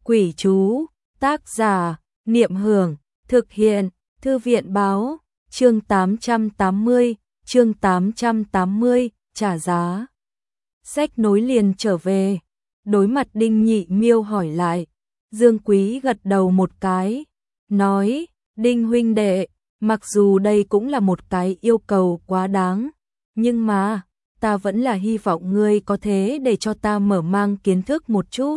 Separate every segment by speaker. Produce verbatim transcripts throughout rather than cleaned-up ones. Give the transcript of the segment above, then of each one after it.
Speaker 1: Quỷ chú, tác giả, Niệm Hưởng, thực hiện, Thư viện Báo, chương tám trăm tám mươi, chương tám trăm tám mươi, trả giá. Sách nối liền trở về, đối mặt Đinh Nhị Miêu hỏi lại, Dương Quý gật đầu một cái, nói, Đinh huynh đệ, mặc dù đây cũng là một cái yêu cầu quá đáng, nhưng mà, ta vẫn là hy vọng ngươi có thế để cho ta mở mang kiến thức một chút.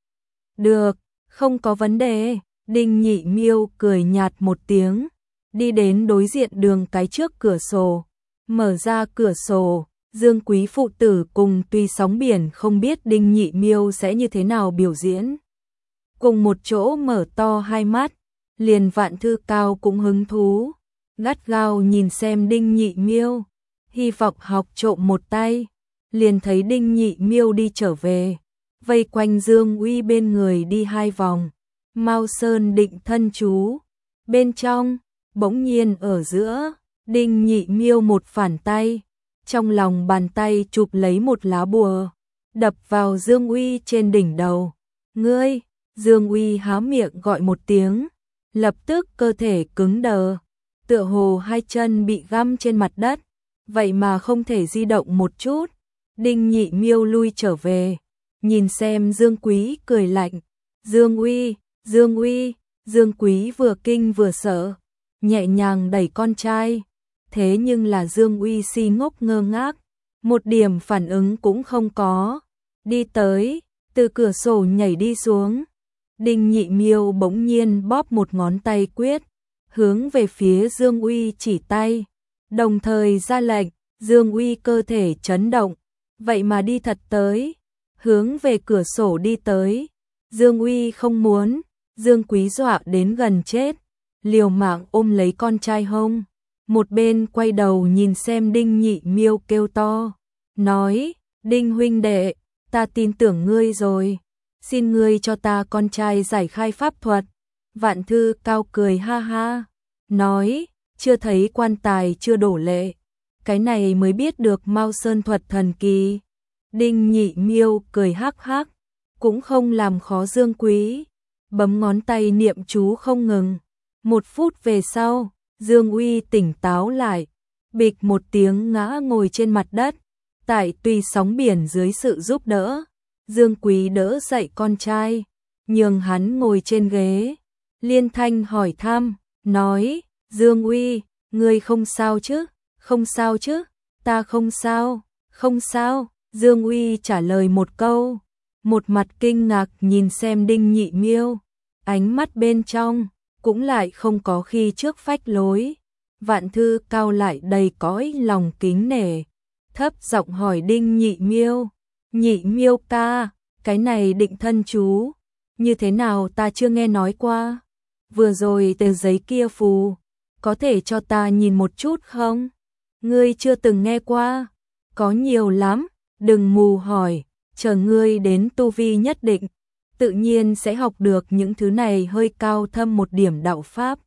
Speaker 1: Được, không có vấn đề, Đinh Nhị Miêu cười nhạt một tiếng, đi đến đối diện đường cái trước cửa sổ, mở ra cửa sổ, Dương Quý phụ tử cùng Tuy Sóng Biển không biết Đinh Nhị Miêu sẽ như thế nào biểu diễn. Cùng một chỗ mở to hai mắt, liền Vạn Thư Cao cũng hứng thú, gắt gao nhìn xem Đinh Nhị Miêu, hy vọng học trộm một tay, liền thấy Đinh Nhị Miêu đi trở về, vây quanh Dương Uy bên người đi hai vòng, Mao Sơn định thân chú, bên trong, bỗng nhiên ở giữa, Đinh Nhị Miêu một phản tay, trong lòng bàn tay chụp lấy một lá bùa, đập vào Dương Uy trên đỉnh đầu. Ngươi, Dương Uy há miệng gọi một tiếng, lập tức cơ thể cứng đờ, tựa hồ hai chân bị găm trên mặt đất, vậy mà không thể di động một chút. Đinh Nhị Miêu lui trở về, nhìn xem Dương Quý cười lạnh, Dương Uy, Dương Uy, Dương Quý vừa kinh vừa sợ, nhẹ nhàng đẩy con trai, thế nhưng là Dương Uy si ngốc ngơ ngác, một điểm phản ứng cũng không có, đi tới, từ cửa sổ nhảy đi xuống. Đinh Nhị Miêu bỗng nhiên bóp một ngón tay quyết, hướng về phía Dương Uy chỉ tay, đồng thời ra lệnh, Dương Uy cơ thể chấn động, vậy mà đi thật tới, hướng về cửa sổ đi tới. Dương Uy không muốn, Dương Quý dọa đến gần chết, liều mạng ôm lấy con trai hông, một bên quay đầu nhìn xem Đinh Nhị Miêu kêu to, nói, Đinh huynh đệ, ta tin tưởng ngươi rồi, xin ngươi cho ta con trai giải khai pháp thuật. Vạn Thư Cao cười ha ha, nói, chưa thấy quan tài chưa đổ lệ, cái này mới biết được Mao Sơn thuật thần kỳ. Đinh Nhị Miêu cười hắc hắc, cũng không làm khó Dương Quý, bấm ngón tay niệm chú không ngừng. Một phút về sau, Dương Uy tỉnh táo lại, bịch một tiếng ngã ngồi trên mặt đất, tại Tuy Sóng Biển dưới sự giúp đỡ, Dương Quý đỡ dậy con trai, nhường hắn ngồi trên ghế, liên thanh hỏi thăm, nói, Dương Uy, ngươi không sao chứ, không sao chứ, ta không sao, không sao, Dương Uy trả lời một câu, một mặt kinh ngạc nhìn xem Đinh Nhị Miêu, ánh mắt bên trong, cũng lại không có khi trước phách lối. Vạn Thư Cao lại đầy cõi lòng kính nể, thấp giọng hỏi Đinh Nhị Miêu, Nhị Miêu ca, cái này định thân chú, như thế nào ta chưa nghe nói qua, vừa rồi tờ giấy kia phù, có thể cho ta nhìn một chút không? Ngươi chưa từng nghe qua, có nhiều lắm, đừng mù hỏi, chờ ngươi đến tu vi nhất định, tự nhiên sẽ học được những thứ này hơi cao thâm một điểm đạo pháp.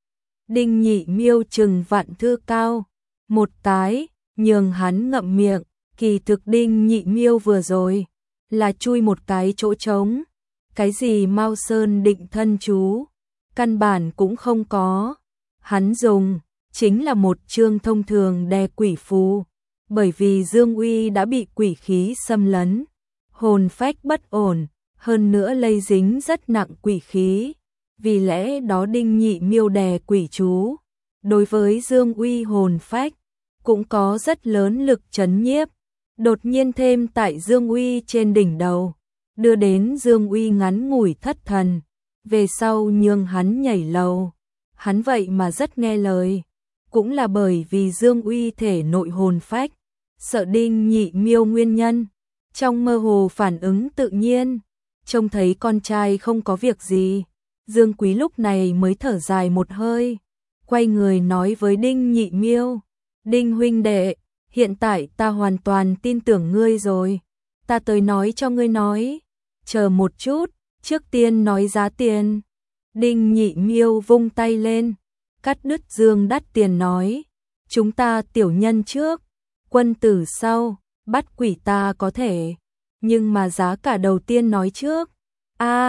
Speaker 1: Đinh Nhị Miêu chừng Vạn Thư Cao một cái, nhường hắn ngậm miệng, kỳ thực Đinh Nhị Miêu vừa rồi là chui một cái chỗ trống, cái gì Mao Sơn định thân chú, căn bản cũng không có, hắn dùng chính là một chương thông thường đè quỷ phù, bởi vì Dương Uy đã bị quỷ khí xâm lấn, hồn phách bất ổn, hơn nữa lây dính rất nặng quỷ khí, vì lẽ đó Đinh Nhị Miêu đè quỷ chú, đối với Dương Uy hồn phách cũng có rất lớn lực chấn nhiếp, đột nhiên thêm tại Dương Uy trên đỉnh đầu, đưa đến Dương Uy ngắn ngủi thất thần, về sau nhường hắn nhảy lầu, hắn vậy mà rất nghe lời, cũng là bởi vì Dương Uy thể nội hồn phách, sợ Đinh Nhị Miêu nguyên nhân, trong mơ hồ phản ứng tự nhiên, trông thấy con trai không có việc gì, Dương Quý lúc này mới thở dài một hơi, quay người nói với Đinh Nhị Miêu, Đinh huynh đệ, hiện tại ta hoàn toàn tin tưởng ngươi rồi, ta tới nói cho ngươi nói, chờ một chút, trước tiên nói giá tiền. Đinh Nhị Miêu vung tay lên, cắt đứt Dương đắt tiền nói, chúng ta tiểu nhân trước, quân tử sau, bắt quỷ ta có thể, nhưng mà giá cả đầu tiên nói trước. A,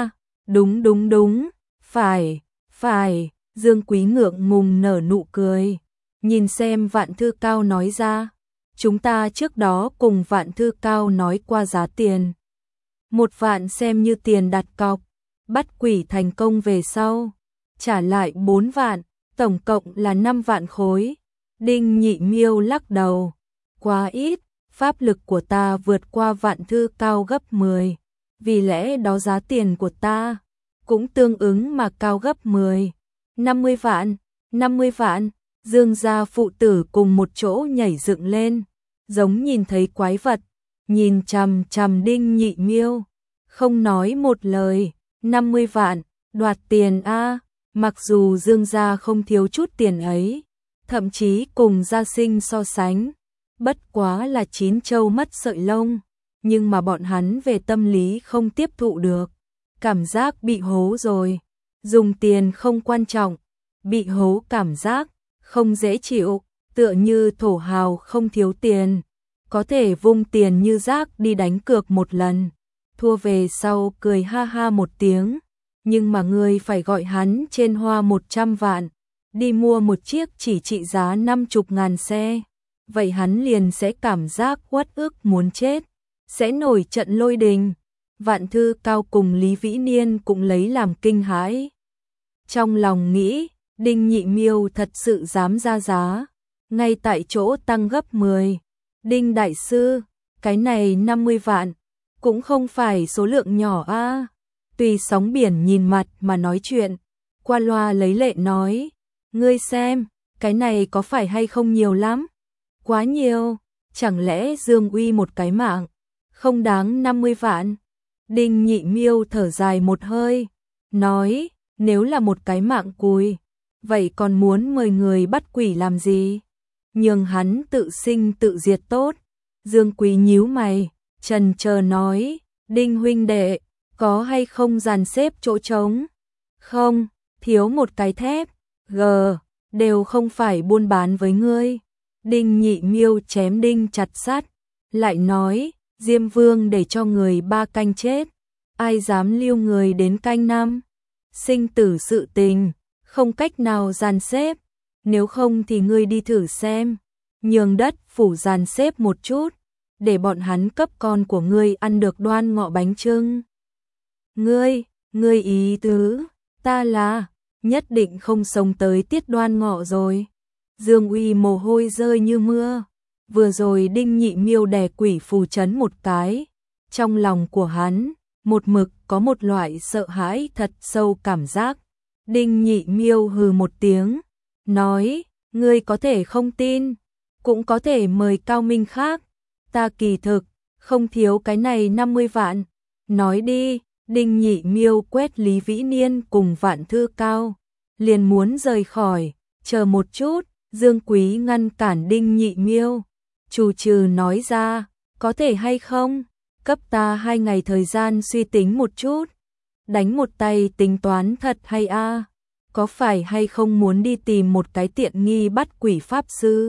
Speaker 1: Đúng đúng đúng, phải, phải, Dương Quý ngượng ngùng nở nụ cười. Nhìn xem Vạn Thư Cao nói ra. Chúng ta trước đó cùng Vạn Thư Cao nói qua giá tiền. Một vạn xem như tiền đặt cọc, bắt quỷ thành công về sau. Trả lại bốn vạn, tổng cộng là năm vạn khối. Đinh Nhị Miêu lắc đầu. Quá ít, pháp lực của ta vượt qua Vạn Thư Cao gấp mười. Vì lẽ đó giá tiền của ta cũng tương ứng mà cao gấp mười. năm mươi vạn, năm mươi vạn, Dương gia phụ tử cùng một chỗ nhảy dựng lên, giống nhìn thấy quái vật, nhìn chằm chằm Đinh Nhị Miêu, không nói một lời. Năm mươi vạn, đoạt tiền a. Mặc dù Dương gia không thiếu chút tiền ấy, thậm chí cùng gia sinh so sánh, bất quá là chín châu mất sợi lông, nhưng mà bọn hắn về tâm lý không tiếp thụ được, cảm giác bị hố rồi. Dùng tiền không quan trọng, bị hố cảm giác không dễ chịu, tựa như thổ hào không thiếu tiền, có thể vung tiền như rác đi đánh cược một lần, thua về sau cười ha ha một tiếng, nhưng mà người phải gọi hắn trên hoa một trăm vạn, đi mua một chiếc chỉ trị giá năm chục ngàn xe, vậy hắn liền sẽ cảm giác uất ức muốn chết, sẽ nổi trận lôi đình. Vạn Thư Cao cùng Lý Vĩ Niên cũng lấy làm kinh hãi. Trong lòng nghĩ, Đinh Nhị Miêu thật sự dám ra giá, ngay tại chỗ tăng gấp mười. Đinh đại sư, cái này năm mươi vạn, cũng không phải số lượng nhỏ a. Tùy Sóng Biển nhìn mặt mà nói chuyện, qua loa lấy lệ nói, ngươi xem, cái này có phải hay không nhiều lắm? Quá nhiều, chẳng lẽ Dương Uy một cái mạng, không đáng năm mươi vạn? Đinh Nhị Miêu thở dài một hơi, nói, nếu là một cái mạng cùi, vậy còn muốn mời người bắt quỷ làm gì? Nhường hắn tự sinh tự diệt tốt. Dương Quý nhíu mày, chần chờ nói, Đinh huynh đệ, có hay không dàn xếp chỗ trống? Không, thiếu một cái thép, g, đều không phải buôn bán với ngươi. Đinh Nhị Miêu chém đinh chặt sắt, lại nói, Diêm Vương để cho người ba canh chết, ai dám lưu người đến canh năm? Sinh tử sự tình, không cách nào dàn xếp, nếu không thì ngươi đi thử xem, nhường đất phủ dàn xếp một chút, để bọn hắn cấp con của ngươi ăn được đoan ngọ bánh chưng. Ngươi, ngươi ý tứ, ta là, nhất định không sống tới tiết đoan ngọ rồi. Dương Uy mồ hôi rơi như mưa, vừa rồi Đinh Nhị Miêu đè quỷ phù trấn một cái, trong lòng của hắn, một mực có một loại sợ hãi thật sâu cảm giác. Đinh Nhị Miêu hừ một tiếng, nói, ngươi có thể không tin, cũng có thể mời cao minh khác, ta kỳ thực, không thiếu cái này năm mươi vạn, nói đi. Đinh Nhị Miêu quét Lý Vĩ Niên cùng Vạn Thư Cao, liền muốn rời khỏi, chờ một chút, Dương Quý ngăn cản Đinh Nhị Miêu, trù trừ nói ra, có thể hay không, cấp ta hai ngày thời gian suy tính một chút, đánh một tay tính toán thật hay a, có phải hay không muốn đi tìm một cái tiện nghi bắt quỷ pháp sư,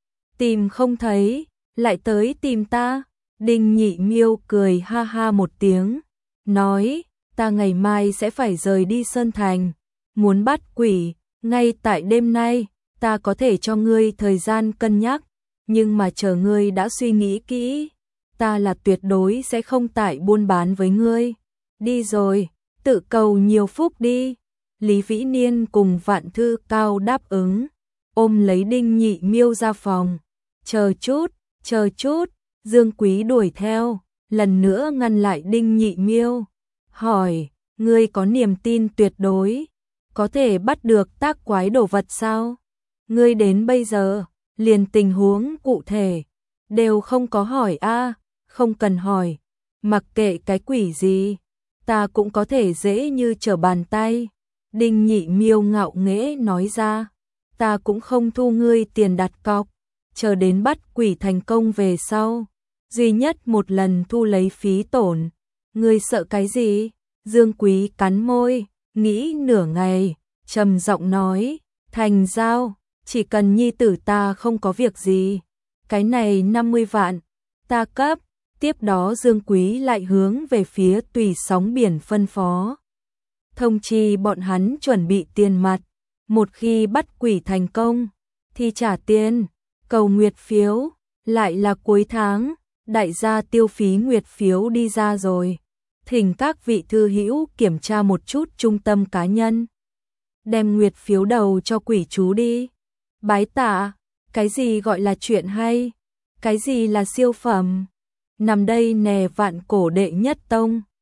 Speaker 1: tìm không thấy, lại tới tìm ta. Đinh Nhị Miêu cười ha ha một tiếng, nói, ta ngày mai sẽ phải rời đi Sơn Thành, muốn bắt quỷ, ngay tại đêm nay, ta có thể cho ngươi thời gian cân nhắc, nhưng mà chờ ngươi đã suy nghĩ kỹ, ta là tuyệt đối sẽ không tại buôn bán với ngươi. Đi rồi, tự cầu nhiều phúc đi. Lý Vĩ Niên cùng Vạn Thư Cao đáp ứng, ôm lấy Đinh Nhị Miêu ra phòng. Chờ chút, chờ chút, Dương Quý đuổi theo, lần nữa ngăn lại Đinh Nhị Miêu, hỏi, ngươi có niềm tin tuyệt đối, có thể bắt được tác quái đồ vật sao? Ngươi đến bây giờ, liền tình huống cụ thể, đều không có hỏi a, không cần hỏi, mặc kệ cái quỷ gì, ta cũng có thể dễ như trở bàn tay. Đinh Nhị Miêu ngạo nghễ nói ra, ta cũng không thu ngươi tiền đặt cọc, chờ đến bắt quỷ thành công về sau, duy nhất một lần thu lấy phí tổn. Ngươi sợ cái gì? Dương Quý cắn môi, nghĩ nửa ngày, trầm giọng nói, thành giao, chỉ cần nhi tử ta không có việc gì, cái này năm mươi vạn, ta cấp. Tiếp đó Dương Quý lại hướng về phía Tùy Sóng Biển phân phó, thông chi bọn hắn chuẩn bị tiền mặt, một khi bắt quỷ thành công thì trả tiền, cầu nguyệt phiếu, lại là cuối tháng, đại gia tiêu phí nguyệt phiếu đi ra rồi. Thỉnh các vị thư hữu kiểm tra một chút trung tâm cá nhân. Đem nguyệt phiếu đầu cho quỷ chú đi. Bái tạ, cái gì gọi là chuyện hay? Cái gì là siêu phẩm? Nằm đây nè vạn cổ đệ nhất tông.